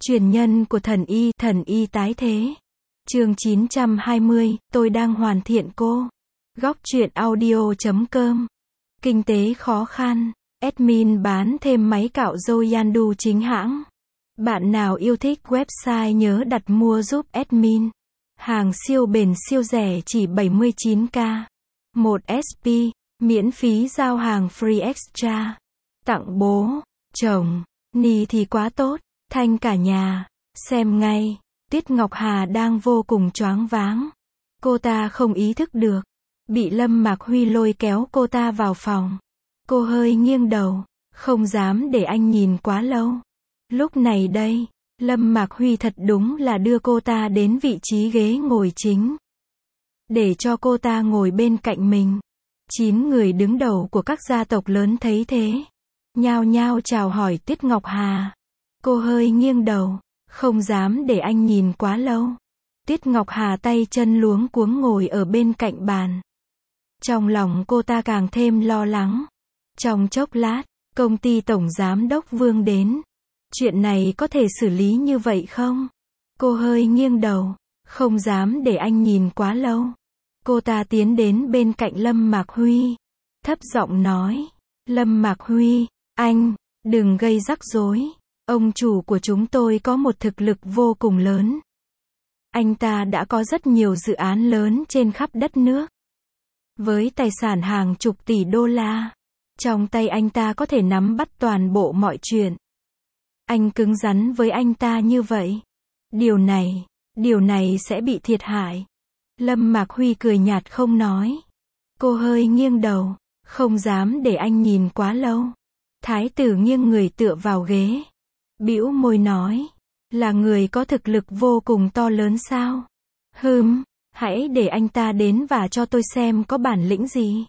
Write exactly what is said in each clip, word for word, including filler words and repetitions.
Truyền nhân của thần y, thần y tái thế. Chương chín trăm hai mươi, tôi đang hoàn thiện cô. Góc truyện audio chấm com. Kinh tế khó khăn. Admin bán thêm máy cạo râu Yandu chính hãng. Bạn nào yêu thích website nhớ đặt mua giúp admin. Hàng siêu bền siêu rẻ chỉ bảy mươi chín k. một ét pê, miễn phí giao hàng free extra. Tặng bố, chồng, ni thì quá tốt, thanh cả nhà. Xem ngay, Tiết Ngọc Hà đang vô cùng choáng váng. Cô ta không ý thức được. Bị Lâm Mạc Huy lôi kéo cô ta vào phòng. Cô hơi nghiêng đầu, không dám để anh nhìn quá lâu. Lúc này đây, Lâm Mạc Huy thật đúng là đưa cô ta đến vị trí ghế ngồi chính. Để cho cô ta ngồi bên cạnh mình. Chín người đứng đầu của các gia tộc lớn thấy thế. Nhao nhao chào hỏi Tiết Ngọc Hà. Cô hơi nghiêng đầu, không dám để anh nhìn quá lâu. Tiết Ngọc Hà tay chân luống cuống ngồi ở bên cạnh bàn. Trong lòng cô ta càng thêm lo lắng. Trong chốc lát, công ty tổng giám đốc Vương đến. Chuyện này có thể xử lý như vậy không? Cô hơi nghiêng đầu, không dám để anh nhìn quá lâu. Cô ta tiến đến bên cạnh Lâm Mạc Huy. Thấp giọng nói, Lâm Mạc Huy, anh, đừng gây rắc rối. Ông chủ của chúng tôi có một thực lực vô cùng lớn. Anh ta đã có rất nhiều dự án lớn trên khắp đất nước. Với tài sản hàng chục tỷ đô la. Trong tay anh ta có thể nắm bắt toàn bộ mọi chuyện. Anh cứng rắn với anh ta như vậy. Điều này, điều này sẽ bị thiệt hại. Lâm Mạc Huy cười nhạt không nói. Cô hơi nghiêng đầu, không dám để anh nhìn quá lâu. Thái tử nghiêng người tựa vào ghế. Bĩu môi nói, là người có thực lực vô cùng to lớn sao? Hừm, hãy để anh ta đến và cho tôi xem có bản lĩnh gì.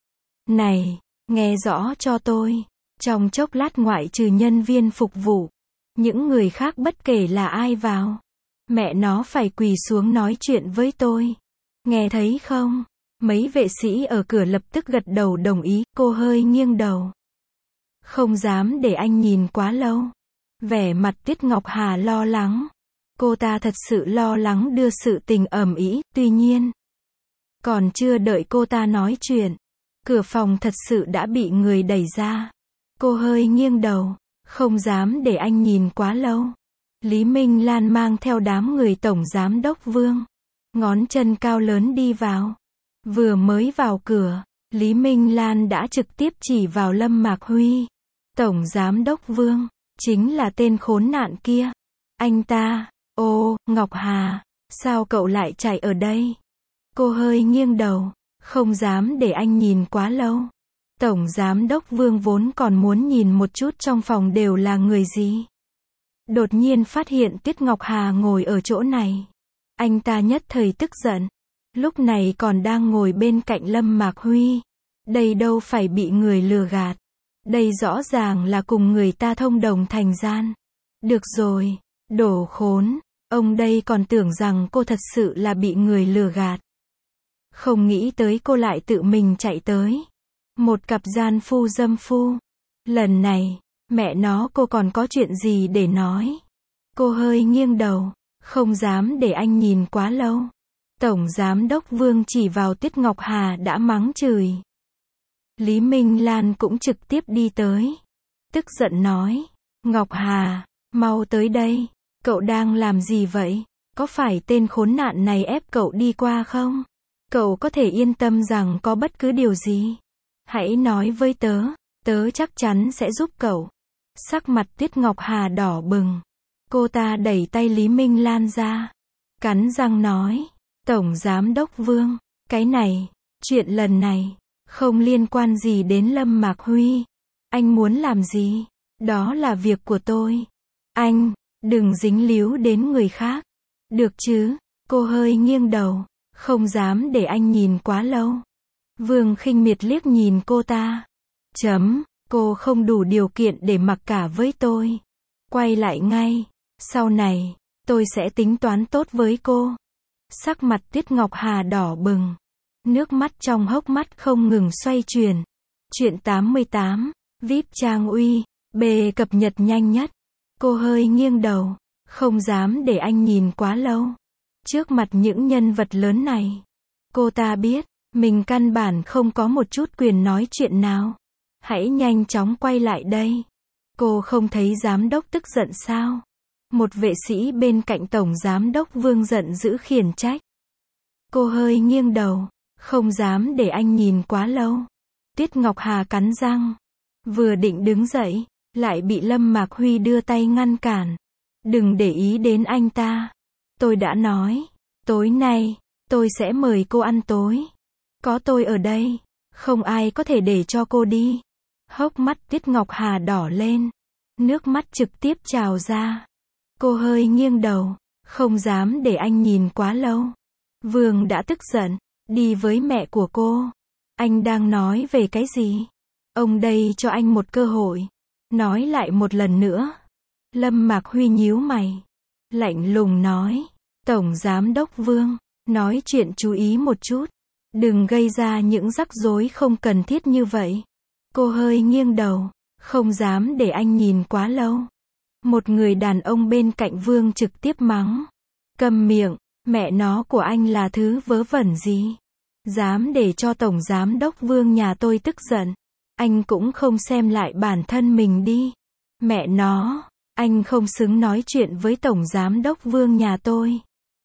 Này, nghe rõ cho tôi. Trong chốc lát ngoại trừ nhân viên phục vụ, những người khác bất kể là ai vào, mẹ nó phải quỳ xuống nói chuyện với tôi. Nghe thấy không? Mấy vệ sĩ ở cửa lập tức gật đầu đồng ý. Cô hơi nghiêng đầu, không dám để anh nhìn quá lâu. Vẻ mặt Tiết Ngọc Hà lo lắng. Cô ta thật sự lo lắng đưa sự tình ầm ĩ. Tuy nhiên, còn chưa đợi cô ta nói chuyện, cửa phòng thật sự đã bị người đẩy ra. Cô hơi nghiêng đầu, không dám để anh nhìn quá lâu. Lý Minh Lan mang theo đám người tổng giám đốc Vương. Ngón chân cao lớn đi vào. Vừa mới vào cửa, Lý Minh Lan đã trực tiếp chỉ vào Lâm Mạc Huy. Tổng giám đốc Vương, chính là tên khốn nạn kia. Anh ta, ô, Ngọc Hà, sao cậu lại chạy ở đây? Cô hơi nghiêng đầu, không dám để anh nhìn quá lâu. Tổng giám đốc Vương vốn còn muốn nhìn một chút trong phòng đều là người gì. Đột nhiên phát hiện Tiết Ngọc Hà ngồi ở chỗ này. Anh ta nhất thời tức giận. Lúc này còn đang ngồi bên cạnh Lâm Mạc Huy. Đây đâu phải bị người lừa gạt. Đây rõ ràng là cùng người ta thông đồng thành gian. Được rồi, đồ khốn. Ông đây còn tưởng rằng cô thật sự là bị người lừa gạt. Không nghĩ tới cô lại tự mình chạy tới. Một cặp gian phu dâm phu. Lần này, mẹ nó cô còn có chuyện gì để nói. Cô hơi nghiêng đầu, không dám để anh nhìn quá lâu. Tổng giám đốc Vương chỉ vào Tiết Ngọc Hà đã mắng chửi. Lý Minh Lan cũng trực tiếp đi tới. Tức giận nói, Ngọc Hà, mau tới đây. Cậu đang làm gì vậy? Có phải tên khốn nạn này ép cậu đi qua không? Cậu có thể yên tâm rằng có bất cứ điều gì. Hãy nói với tớ, tớ chắc chắn sẽ giúp cậu. Sắc mặt Tiết Ngọc Hà đỏ bừng. Cô ta đẩy tay Lý Minh Lan ra. Cắn răng nói, Tổng giám đốc Vương, cái này, chuyện lần này, không liên quan gì đến Lâm Mạc Huy. Anh muốn làm gì? Đó là việc của tôi. Anh, đừng dính líu đến người khác. Được chứ? Cô hơi nghiêng đầu, không dám để anh nhìn quá lâu. Vương khinh miệt liếc nhìn cô ta. Chấm, cô không đủ điều kiện để mặc cả với tôi. Quay lại ngay. Sau này, tôi sẽ tính toán tốt với cô. Sắc mặt Tiết Ngọc Hà đỏ bừng. Nước mắt trong hốc mắt không ngừng xoay chuyển. Chuyện tám mươi tám, víp Trang Uy, B cập nhật nhanh nhất. Cô hơi nghiêng đầu, Không dám để anh nhìn quá lâu. Trước mặt những nhân vật lớn này, cô ta biết, mình căn bản không có một chút quyền nói chuyện nào. Hãy nhanh chóng quay lại đây. Cô không thấy giám đốc tức giận sao? Một vệ sĩ bên cạnh tổng giám đốc Vương giận dữ khiển trách. Cô hơi nghiêng đầu, không dám để anh nhìn quá lâu. Tuyết Ngọc Hà cắn răng, vừa định đứng dậy, lại bị Lâm Mạc Huy đưa tay ngăn cản. Đừng để ý đến anh ta. Tôi đã nói, tối nay, tôi sẽ mời cô ăn tối. Có tôi ở đây, không ai có thể để cho cô đi. Hốc mắt Tuyết Ngọc Hà đỏ lên, nước mắt trực tiếp trào ra. Cô hơi nghiêng đầu, không dám để anh nhìn quá lâu. Vương đã tức giận, đi với mẹ của cô. Anh đang nói về cái gì? Ông đây cho anh một cơ hội. Nói lại một lần nữa. Lâm Mạc Huy nhíu mày, lạnh lùng nói. Tổng giám đốc Vương, nói chuyện chú ý một chút. Đừng gây ra những rắc rối không cần thiết như vậy. Cô hơi nghiêng đầu, không dám để anh nhìn quá lâu. Một người đàn ông bên cạnh Vương trực tiếp mắng. Câm miệng, mẹ nó của anh là thứ vớ vẩn gì? Dám để cho tổng giám đốc Vương nhà tôi tức giận. Anh cũng không xem lại bản thân mình đi. Mẹ nó, anh không xứng nói chuyện với tổng giám đốc Vương nhà tôi.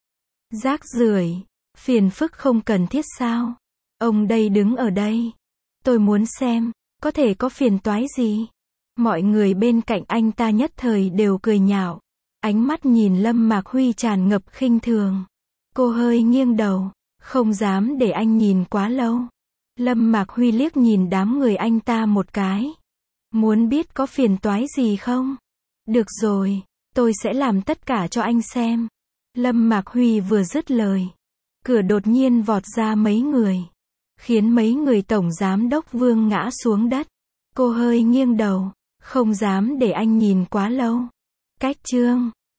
Rác rưởi, phiền phức không cần thiết sao? Ông đây đứng ở đây. Tôi muốn xem, có thể có phiền toái gì? Mọi người bên cạnh anh ta nhất thời đều cười nhạo. Ánh mắt nhìn Lâm Mạc Huy tràn ngập khinh thường. Cô hơi nghiêng đầu, không dám để anh nhìn quá lâu. Lâm Mạc Huy liếc nhìn đám người anh ta một cái. Muốn biết có phiền toái gì không? Được rồi, tôi sẽ làm tất cả cho anh xem. Lâm Mạc Huy vừa dứt lời, cửa đột nhiên vọt ra mấy người, khiến mấy người tổng giám đốc Vương ngã xuống đất. Cô hơi nghiêng đầu, không dám để anh nhìn quá lâu. Cách chương